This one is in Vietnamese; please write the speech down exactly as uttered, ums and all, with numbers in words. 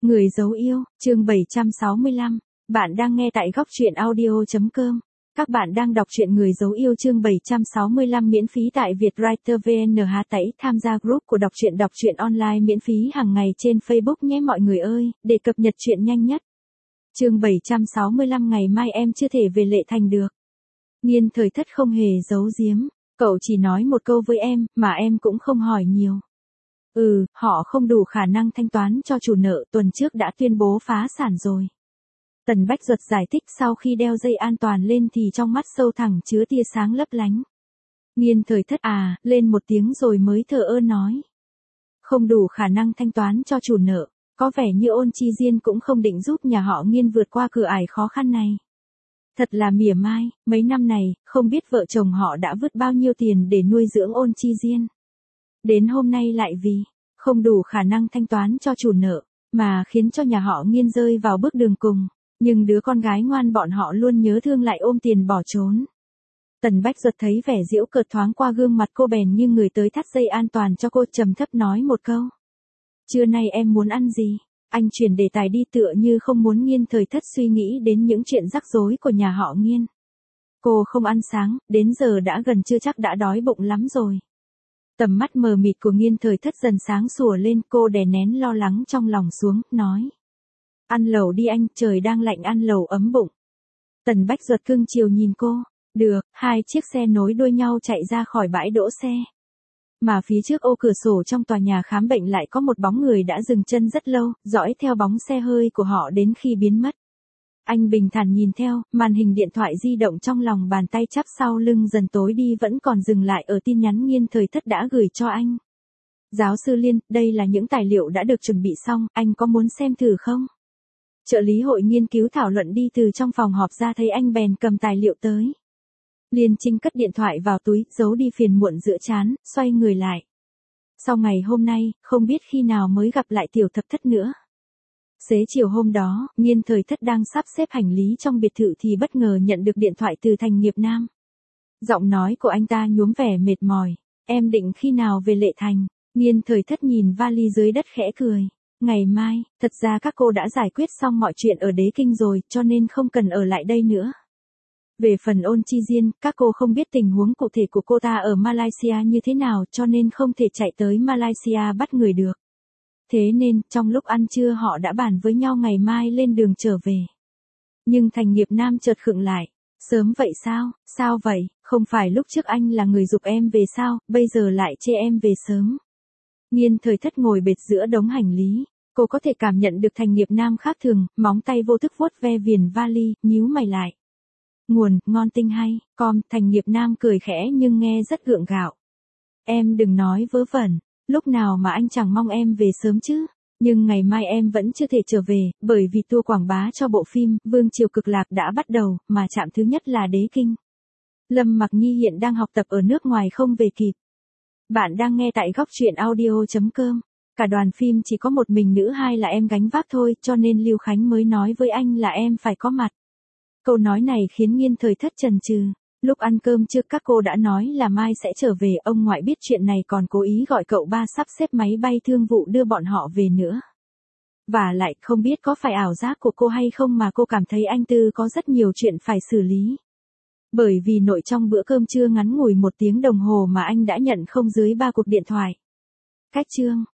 Người dấu yêu, chương bảy trăm sáu mươi lăm. Bạn đang nghe tại góc truyện audio chấm com. Các bạn đang đọc truyện Người dấu yêu chương bảy trăm sáu mươi lăm miễn phí tại Vietwriter vê en H tẩy tham gia group của đọc truyện đọc truyện online miễn phí hàng ngày trên Facebook nhé mọi người ơi, để cập nhật truyện nhanh nhất. Chương bảy trăm sáu mươi lăm ngày mai em chưa thể về Lệ Thành được. Nghiên Thời Thất không hề giấu giếm, cậu chỉ nói một câu với em, mà em cũng không hỏi nhiều. Ừ, họ không đủ khả năng thanh toán cho chủ nợ, tuần trước đã tuyên bố phá sản rồi. Tần Bách Duật giải thích sau khi đeo dây an toàn lên thì trong mắt sâu thẳm chứa tia sáng lấp lánh. Nghiên Thời Thất à, lên một tiếng rồi mới thờ ơ nói. Không đủ khả năng thanh toán cho chủ nợ, có vẻ như Ôn Chi Diên cũng không định giúp nhà họ Nghiên vượt qua cửa ải khó khăn này. Thật là mỉa mai, mấy năm này, không biết vợ chồng họ đã vứt bao nhiêu tiền để nuôi dưỡng Ôn Chi Diên. Đến hôm nay lại vì không đủ khả năng thanh toán cho chủ nợ, mà khiến cho nhà họ Nghiên rơi vào bước đường cùng, nhưng đứa con gái ngoan bọn họ luôn nhớ thương lại ôm tiền bỏ trốn. Tần Bách Duật thấy vẻ giễu cợt thoáng qua gương mặt cô bèn nghiêng người tới thắt dây an toàn cho cô, trầm thấp nói một câu. Trưa nay em muốn ăn gì? Anh chuyển đề tài đi tựa như không muốn Nghiên Thời Thất suy nghĩ đến những chuyện rắc rối của nhà họ Nghiên. Cô không ăn sáng, đến giờ đã gần trưa chắc đã đói bụng lắm rồi. Tầm mắt mờ mịt của Nghiên Thời Thất dần sáng sủa lên, cô đè nén lo lắng trong lòng xuống, nói. Ăn lẩu đi anh, trời đang lạnh ăn lẩu ấm bụng. Tần Bách Duật cưng chiều nhìn cô. Được, hai chiếc xe nối đuôi nhau chạy ra khỏi bãi đỗ xe. Mà phía trước ô cửa sổ trong tòa nhà khám bệnh lại có một bóng người đã dừng chân rất lâu, dõi theo bóng xe hơi của họ đến khi biến mất. Anh bình thản nhìn theo, màn hình điện thoại di động trong lòng bàn tay chắp sau lưng dần tối đi, vẫn còn dừng lại ở tin nhắn Nghiên Thời Thất đã gửi cho anh. Giáo sư Liên, đây là những tài liệu đã được chuẩn bị xong, anh có muốn xem thử không? Trợ lý hội nghiên cứu thảo luận đi từ trong phòng họp ra thấy anh bèn cầm tài liệu tới. Liên Trinh cất điện thoại vào túi, giấu đi phiền muộn giữa trán, xoay người lại. Sau ngày hôm nay, không biết khi nào mới gặp lại Tiểu Thập Thất nữa. Xế chiều hôm đó, Nghiên Thời Thất đang sắp xếp hành lý trong biệt thự thì bất ngờ nhận được điện thoại từ Thành Nghiệp Nam. Giọng nói của anh ta nhuốm vẻ mệt mỏi. Em định khi nào về Lệ Thành? Nghiên Thời Thất nhìn vali dưới đất khẽ cười. Ngày mai, thật ra các cô đã giải quyết xong mọi chuyện ở Đế Kinh rồi, cho nên không cần ở lại đây nữa. Về phần Ôn Chi Diên, các cô không biết tình huống cụ thể của cô ta ở Malaysia như thế nào cho nên không thể chạy tới Malaysia bắt người được. Thế nên, trong lúc ăn trưa họ đã bàn với nhau ngày mai lên đường trở về. Nhưng Thành Nghiệp Nam chợt khựng lại. Sớm vậy sao? Sao vậy? Không phải lúc trước anh là người giục em về sao, bây giờ lại chê em về sớm. Nghiên Thời Thất ngồi bệt giữa đống hành lý. Cô có thể cảm nhận được Thành Nghiệp Nam khác thường, móng tay vô thức vuốt ve viền vali, nhíu mày lại. Nguồn, ngon tinh hay, com, Thành Nghiệp Nam cười khẽ nhưng nghe rất gượng gạo. Em đừng nói vớ vẩn, lúc nào mà anh chẳng mong em về sớm chứ. Nhưng ngày mai em vẫn chưa thể trở về, bởi vì tour quảng bá cho bộ phim Vương Triều Cực Lạc đã bắt đầu, mà trạm thứ nhất là Đế Kinh. Lâm Mặc Nhi hiện đang học tập ở nước ngoài không về kịp. Bạn đang nghe tại góc truyện audio chấm com. Cả đoàn phim chỉ có một mình nữ hai là em gánh vác thôi, cho nên Lưu Khánh mới nói với anh là em phải có mặt. Câu nói này khiến Nghiên Thời Thất chần chừ. Lúc ăn cơm trước các cô đã nói là mai sẽ trở về, ông ngoại biết chuyện này còn cố ý gọi cậu ba sắp xếp máy bay thương vụ đưa bọn họ về nữa. Và lại không biết có phải ảo giác của cô hay không mà cô cảm thấy anh Tư có rất nhiều chuyện phải xử lý. Bởi vì nội trong bữa cơm trưa ngắn ngủi một tiếng đồng hồ mà anh đã nhận không dưới ba cuộc điện thoại. Cách chương,